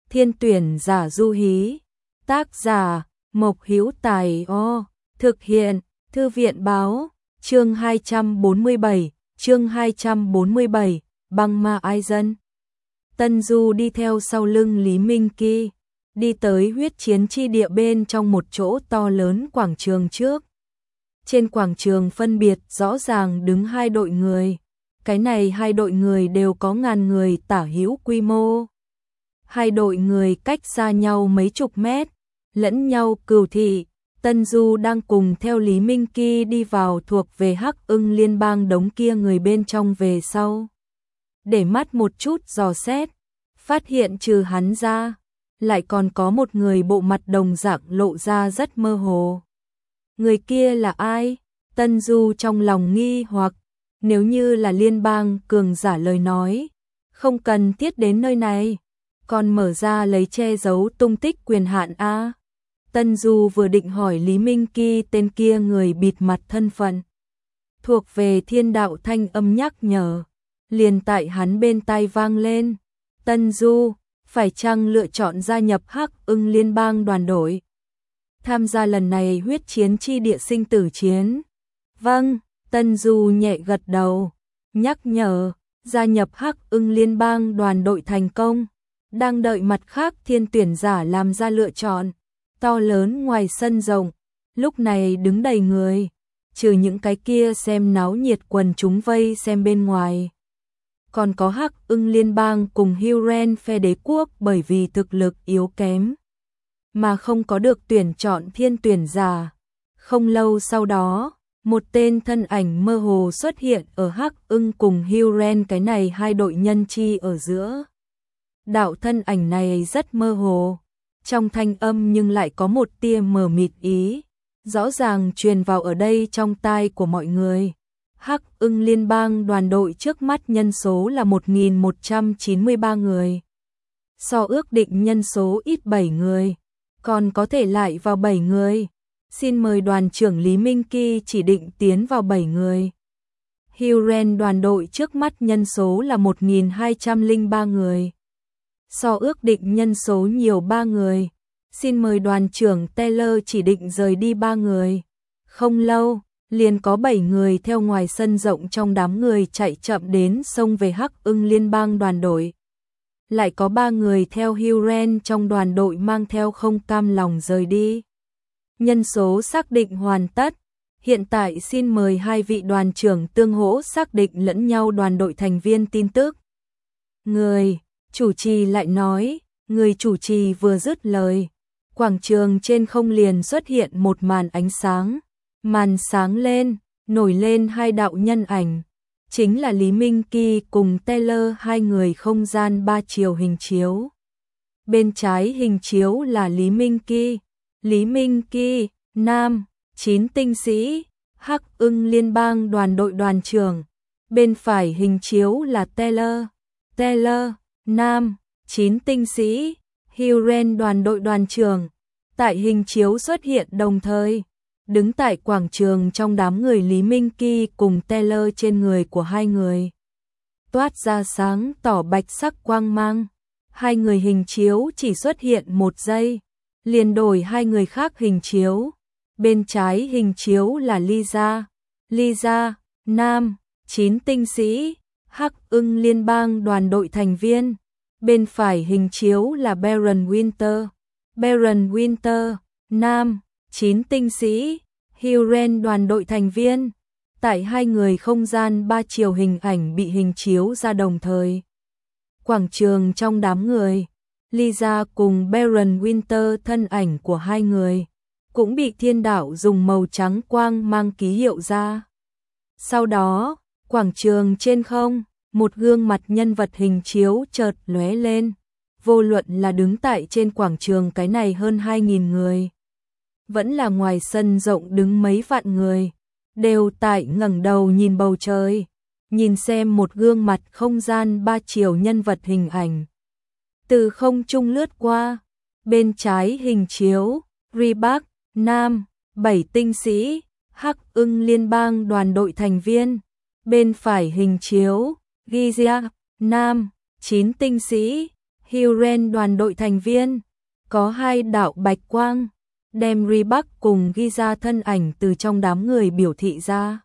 Thiên tuyển giả du hí. Tác giả Mộc Hữu Tài. Thực hiện Thư viện báo. Chương 247, Băng Ma Ai Dân. Tân Du đi theo sau lưng Lý Minh Kỳ, đi tới huyết chiến chi địa bên trong một chỗ to lớn quảng trường trước. Trên quảng trường phân biệt rõ ràng đứng hai đội người. Cái này hai đội người đều có ngàn người tả hữu quy mô. Hai đội người cách xa nhau mấy chục mét, lẫn nhau cừu thị. Tân Du đang cùng theo Lý Minh Kỳ đi vào thuộc về Hắc Ưng Liên bang đống kia người bên trong về sau. Để mắt một chút dò xét, phát hiện trừ hắn ra, lại còn có một người bộ mặt đồng dạng lộ ra rất mơ hồ. Người kia là ai? Tân Du trong lòng nghi hoặc, nếu như là liên bang cường giả lời nói, không cần thiết đến nơi này, còn mở ra lấy che giấu tung tích quyền hạn a. Tân Du vừa định hỏi Lý Minh Kỳ tên kia người bịt mặt thân phận thuộc về Thiên Đạo thanh âm nhắc nhở, liền tại hắn bên tai vang lên. Tân Du, phải chăng lựa chọn gia nhập Hắc Ưng Liên bang đoàn đội, tham gia lần này huyết chiến chi địa sinh tử chiến? Vâng, Tân Du nhẹ gật đầu, nhắc nhở, gia nhập Hắc Ưng Liên bang đoàn đội thành công, đang đợi mặt khác thiên tuyển giả làm ra lựa chọn. To lớn ngoài sân rộng, lúc này đứng đầy người, trừ những cái kia xem náo nhiệt quần chúng vây xem bên ngoài. Còn có Hắc Ưng Liên bang cùng Huren phe đế quốc bởi vì thực lực yếu kém, mà không có được tuyển chọn thiên tuyển giả. Không lâu sau đó, một tên thân ảnh mơ hồ xuất hiện ở Hắc Ưng cùng Huren cái này hai đội nhân chi ở giữa. Đạo thân ảnh này rất mơ hồ, trong thanh âm nhưng lại có một tia mờ mịt ý, rõ ràng truyền vào ở đây trong tai của mọi người. Hắc Ưng Liên bang đoàn đội trước mắt nhân số là 1193 người. So ước định nhân số ít 7 người, còn có thể lại vào 7 người. Xin mời đoàn trưởng Lý Minh Kỳ chỉ định tiến vào 7 người. Huren đoàn đội trước mắt nhân số là 1203 người. So ước định nhân số nhiều 3 người. Xin mời đoàn trưởng Taylor chỉ định rời đi 3 người. Không lâu, liền có 7 người theo ngoài sân rộng trong đám người chạy chậm đến xông về Hắc Ưng Liên bang đoàn đội. Lại có 3 người theo Huren trong đoàn đội mang theo không cam lòng rời đi. Nhân số xác định hoàn tất. Hiện tại xin mời hai vị đoàn trưởng tương hỗ xác định lẫn nhau đoàn đội thành viên tin tức. Người chủ trì lại nói, người chủ trì vừa dứt lời, quảng trường trên không liền xuất hiện một màn ánh sáng. Màn sáng lên, nổi lên hai đạo nhân ảnh, chính là Lý Minh Kỳ cùng Taylor, hai người không gian 3 chiều hình chiếu. Bên trái hình chiếu là Lý Minh Kỳ. Lý Minh Kỳ, nam, 9 tinh sĩ, Hắc Ưng Liên bang đoàn đội đoàn trưởng. Bên phải hình chiếu là Taylor. Taylor, nam, 9 tinh sĩ, Huren đoàn đội đoàn trưởng. Tại hình chiếu xuất hiện đồng thời, đứng tại quảng trường trong đám người Lý Minh Kỳ cùng Taylor trên người của hai người toát ra sáng tỏ bạch sắc quang mang. Hai người hình chiếu chỉ xuất hiện 1 giây, liền đổi hai người khác hình chiếu. Bên trái hình chiếu là Lisa. Lisa, nam, 9 tinh sĩ, Hắc Ưng Liên bang đoàn đội thành viên. Bên phải hình chiếu là Baron Winter. Baron Winter, nam, 9 tinh sĩ, Huren đoàn đội thành viên. Tại hai người không gian 3 chiều hình ảnh bị hình chiếu ra đồng thời. Quảng trường trong đám người, Lisa cùng Baron Winter thân ảnh của hai người cũng bị thiên đạo dùng màu trắng quang mang ký hiệu ra. Sau đó, quảng trường trên không, một gương mặt nhân vật hình chiếu chợt lóe lên. Vô luận là đứng tại trên quảng trường cái này hơn 2.000 người, vẫn là ngoài sân rộng đứng mấy vạn người, đều tại ngẩng đầu nhìn bầu trời, nhìn xem một gương mặt không gian 3 chiều nhân vật hình ảnh từ không trung lướt qua. Bên trái hình chiếu, Rebak, nam, 7 tinh sĩ, Hắc Ưng Liên bang đoàn đội thành viên. Bên phải hình chiếu, Gizia, nam, 9 tinh sĩ, Huren đoàn đội thành viên, có 2 đạo bạch quang, đem Rebak cùng Giza thân ảnh từ trong đám người biểu thị ra.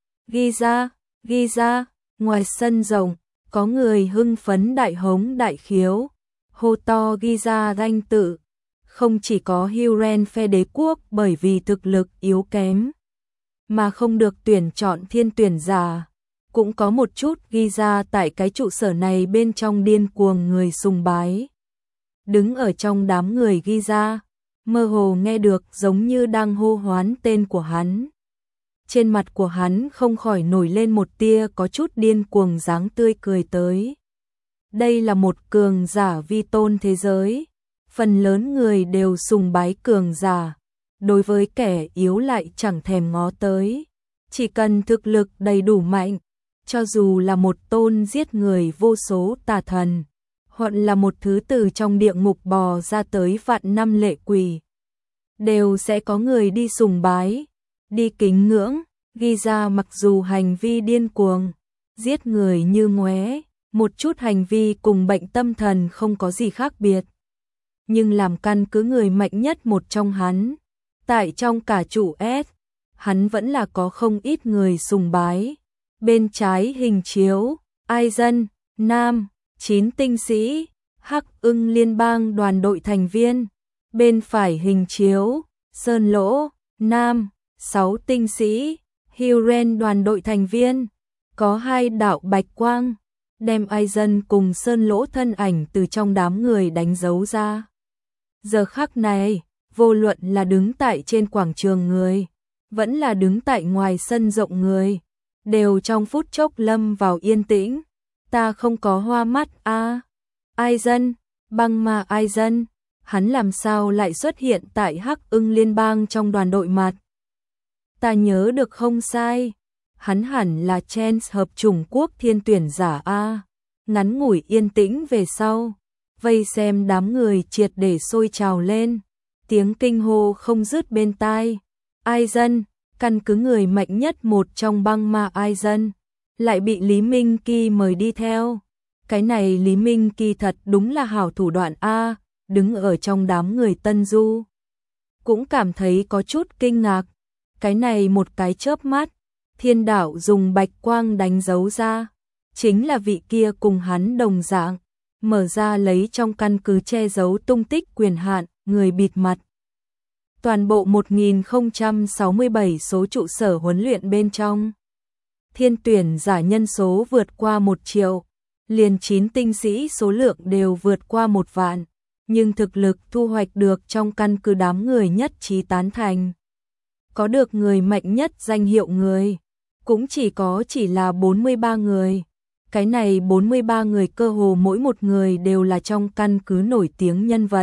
Giza, ngoài sân rộng, có người hưng phấn đại hống đại khiếu, hô to Giza danh tự. Không chỉ có Huren phe đế quốc bởi vì thực lực yếu kém, mà không được tuyển chọn thiên tuyển giả, cũng có một chút Giza tại cái trụ sở này bên trong điên cuồng người sùng bái. Đứng ở trong đám người Giza, mơ hồ nghe được giống như đang hô hoán tên của hắn. Trên mặt của hắn không khỏi nổi lên một tia có chút điên cuồng dáng tươi cười tới. Đây là một cường giả vi tôn thế giới, phần lớn người đều sùng bái cường giả, đối với kẻ yếu lại chẳng thèm ngó tới. Chỉ cần thực lực đầy đủ mạnh, cho dù là một tôn giết người vô số tà thần, hoặc là một thứ từ trong địa ngục bò ra tới vạn năm lệ quỷ, đều sẽ có người đi sùng bái, đi kính ngưỡng. Giza mặc dù hành vi điên cuồng, giết người như ngoé, một chút hành vi cùng bệnh tâm thần không có gì khác biệt, nhưng làm căn cứ người mạnh nhất một trong hắn, tại trong cả trụ S, hắn vẫn là có không ít người sùng bái. Bên trái hình chiếu, Aizen, nam, 9 tinh sĩ, Hắc Ưng liên bang đoàn đội thành viên. Bên phải hình chiếu, Sơn Lỗ, nam, 6 tinh sĩ, Huren đoàn đội thành viên. Có 2 đạo bạch quang, đem Aizen cùng Sơn Lỗ thân ảnh từ trong đám người đánh dấu ra. Giờ khắc này, vô luận là đứng tại trên quảng trường người, vẫn là đứng tại ngoài sân rộng người, đều trong phút chốc lâm vào yên tĩnh. Ta không có hoa mắt a. Aizen, băng ma Aizen, hắn làm sao lại xuất hiện tại Hắc Ưng liên bang trong đoàn đội mặt? Ta nhớ được không sai, hắn hẳn là Chance hợp chủng quốc thiên tuyển giả a. Ngắn ngủi yên tĩnh về sau, vây xem đám người triệt để sôi trào lên, tiếng kinh hô không dứt bên tai. Aizen, căn cứ người mạnh nhất một trong băng ma Aizen, lại bị Lý Minh Kỳ mời đi theo. Cái này Lý Minh Kỳ thật đúng là hảo thủ đoạn a. Đứng ở trong đám người Tân Du, cũng cảm thấy có chút kinh ngạc. Cái này một cái chớp mắt, thiên đạo dùng bạch quang đánh dấu ra, chính là vị kia cùng hắn đồng dạng, mở ra lấy trong căn cứ che giấu tung tích quyền hạn, người bịt mặt. Toàn bộ 1067 số trụ sở huấn luyện bên trong, thiên tuyển giả nhân số vượt qua 1 triệu, liền 9 tinh sĩ số lượng đều vượt qua 1 vạn, nhưng thực lực thu hoạch được trong căn cứ đám người nhất trí tán thành. Có được người mạnh nhất danh hiệu người, cũng chỉ là 43 người. Cái này 43 người cơ hồ mỗi một người đều là trong căn cứ nổi tiếng nhân vật.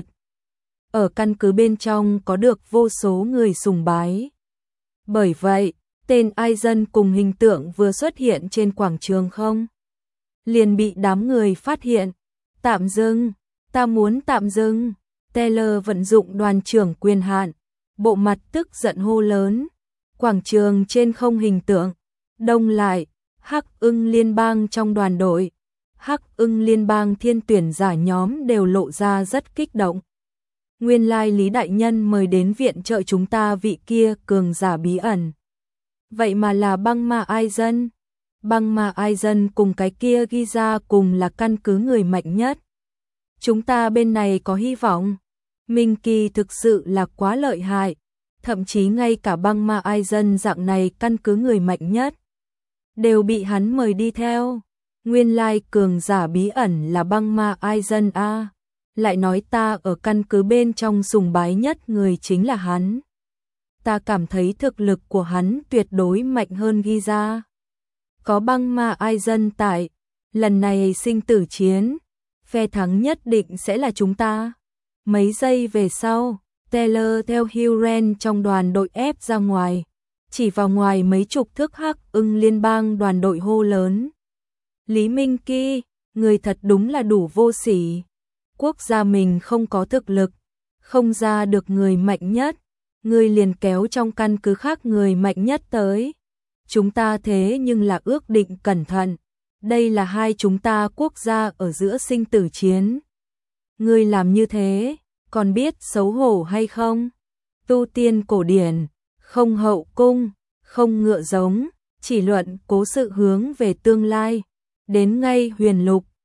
Ở căn cứ bên trong có được vô số người sùng bái. Bởi vậy, tên Aizen cùng hình tượng vừa xuất hiện trên quảng trường không, liền bị đám người phát hiện. Tạm dừng, ta muốn tạm dừng. Taylor vận dụng đoàn trưởng quyền hạn, bộ mặt tức giận hô lớn. Quảng trường trên không hình tượng đông lại. Hắc Ưng liên bang trong đoàn đội, Hắc Ưng liên bang thiên tuyển giả nhóm đều lộ ra rất kích động. Nguyên lai Lý đại nhân mời đến viện trợ chúng ta vị kia cường giả bí ẩn, vậy mà là băng ma Aizen. Băng ma Aizen cùng cái kia ghi ra cùng là căn cứ người mạnh nhất. Chúng ta bên này có hy vọng. Minh Kỳ thực sự là quá lợi hại, thậm chí ngay cả băng ma Aizen dạng này căn cứ người mạnh nhất đều bị hắn mời đi theo. Nguyên lai cường giả bí ẩn là băng ma Aizen a. Lại nói ta ở căn cứ bên trong sùng bái nhất người chính là hắn. Ta cảm thấy thực lực của hắn tuyệt đối mạnh hơn Giza. Có băng ma Aizen tại, lần này sinh tử chiến, phe thắng nhất định sẽ là chúng ta. Mấy giây về sau, Taylor theo Huren trong đoàn đội ép ra ngoài, chỉ vào ngoài mấy chục thước Hắc Ưng liên bang đoàn đội hô lớn. Lý Minh Kỳ, người thật đúng là đủ vô sỉ. Quốc gia mình không có thực lực, không ra được người mạnh nhất, người liền kéo trong căn cứ khác người mạnh nhất tới. Chúng ta thế nhưng là ước định cẩn thận, đây là hai chúng ta quốc gia ở giữa sinh tử chiến. Ngươi làm như thế, còn biết xấu hổ hay không? Tu tiên cổ điển, không hậu cung, không ngựa giống, chỉ luận cố sự hướng về tương lai. Đến ngay huyền lục,